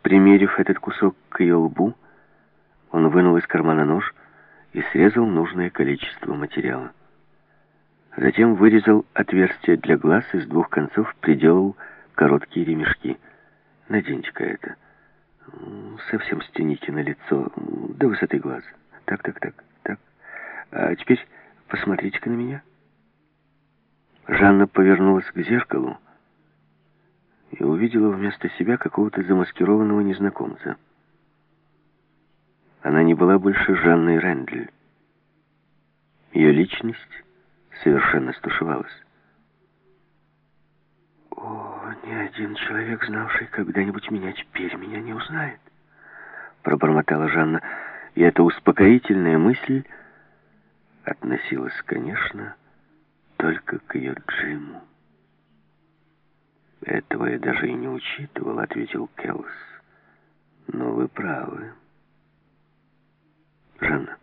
Примерив этот кусок к ее лбу, он вынул из кармана нож и срезал нужное количество материала. Затем вырезал отверстие для глаз и с двух концов приделал короткие ремешки. «Наденьте-ка это. Совсем стяните на лицо, до высоты глаз. Так. А теперь посмотрите-ка на меня». Жанна повернулась к зеркалу и увидела вместо себя какого-то замаскированного незнакомца. Она не была больше Жанной Рендель. Ее личность совершенно стушевалась. «О, ни один человек, знавший когда-нибудь меня, теперь меня не узнает», — пробормотала Жанна, и эта успокоительная мысль относилась, конечно, только к ее Джиму. «Этого я даже и не учитывал», — ответил Келс. «Но вы правы, Жанна.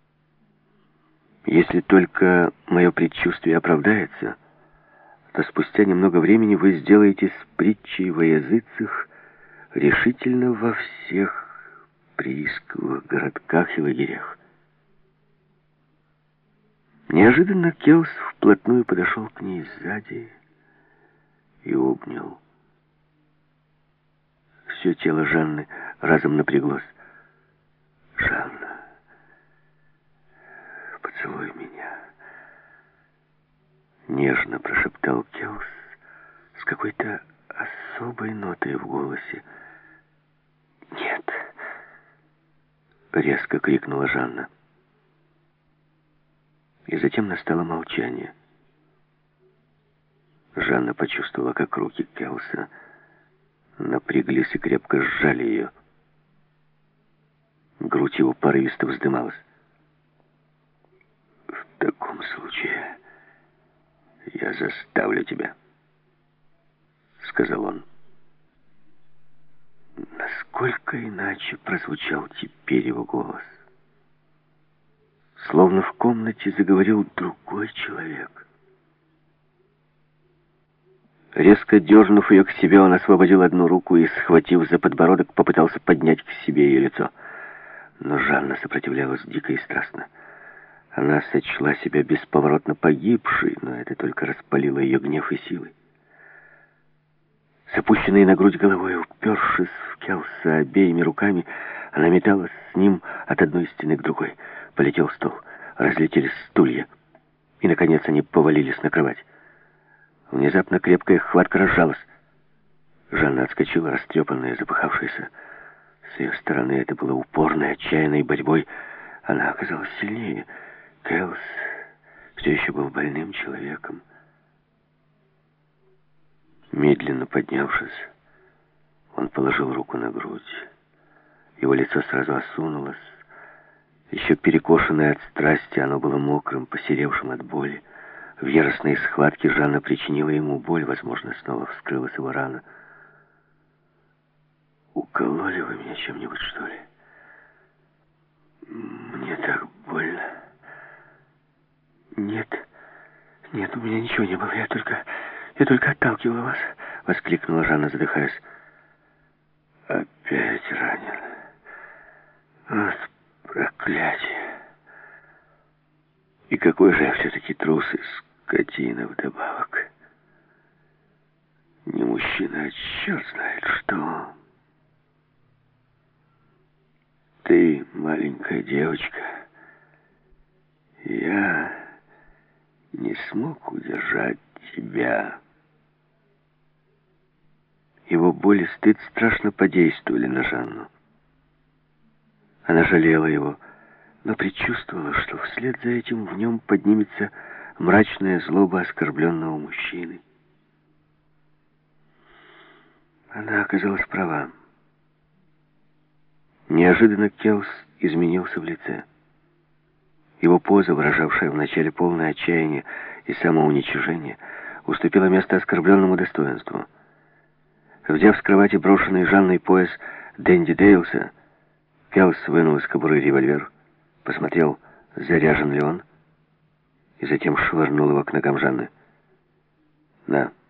Если только мое предчувствие оправдается, то спустя немного времени вы сделаетесь притчей во языцах решительно во всех приисковых городках и лагерях». Неожиданно Келс вплотную подошел к ней сзади и обнял. Все тело Жанны разом напряглось. «Жанна, поцелуй меня», — нежно прошептал Келс с какой-то особой нотой в голосе. «Нет!» — резко крикнула Жанна. И затем настало молчание. Жанна почувствовала, как руки Келса напряглись и крепко сжали ее. Грудь его порывисто вздымалась. «В таком случае я заставлю тебя», — сказал он. Насколько иначе прозвучал теперь его голос. Словно в комнате заговорил другой человек. Резко дернув ее к себе, он освободил одну руку и, схватив за подбородок, попытался поднять к себе ее лицо. Но Жанна сопротивлялась дико и страстно. Она сочла себя бесповоротно погибшей, но это только распалило ее гнев и силы. С опущенной на грудь головой, упершись в Келса обеими руками, она металась с ним от одной стены к другой. Полетел стол, разлетелись стулья, и, наконец, они повалились на кровать. Внезапно крепкая хватка разжалась. Жанна отскочила, растрепанная, запыхавшаяся. С ее стороны это было упорной, отчаянной борьбой. Она оказалась сильнее. Келс все еще был больным человеком. Медленно поднявшись, он положил руку на грудь. Его лицо сразу осунулось. Еще перекошенное от страсти, оно было мокрым, посеревшим от боли. В яростной схватке Жанна причинила ему боль. Возможно, снова вскрылась его рана. «Укололи вы меня чем-нибудь, что ли? Мне так больно». «Нет, у меня ничего не было. Я только отталкивала вас», — воскликнула Жанна, задыхаясь. «Опять ранен. Вот проклятие. И какой же я все-таки трус и скотина вдобавок. Не мужчина, а черт знает что. Ты маленькая девочка. Я не смог удержать тебя». Его боль и стыд страшно подействовали на Жанну. Она жалела его, но предчувствовала, что вслед за этим в нем поднимется мрачная злоба оскорбленного мужчины. Она оказалась права. Неожиданно Келс изменился в лице. Его поза, выражавшая вначале полное отчаяние и самоуничижение, уступила место оскорбленному достоинству. Взяв с кровати брошенный Жанной пояс Дэнди Дейлса, Келс вынул из кобуры револьвер, посмотрел, заряжен ли он, и затем швырнул его к ногам Жанны. «На».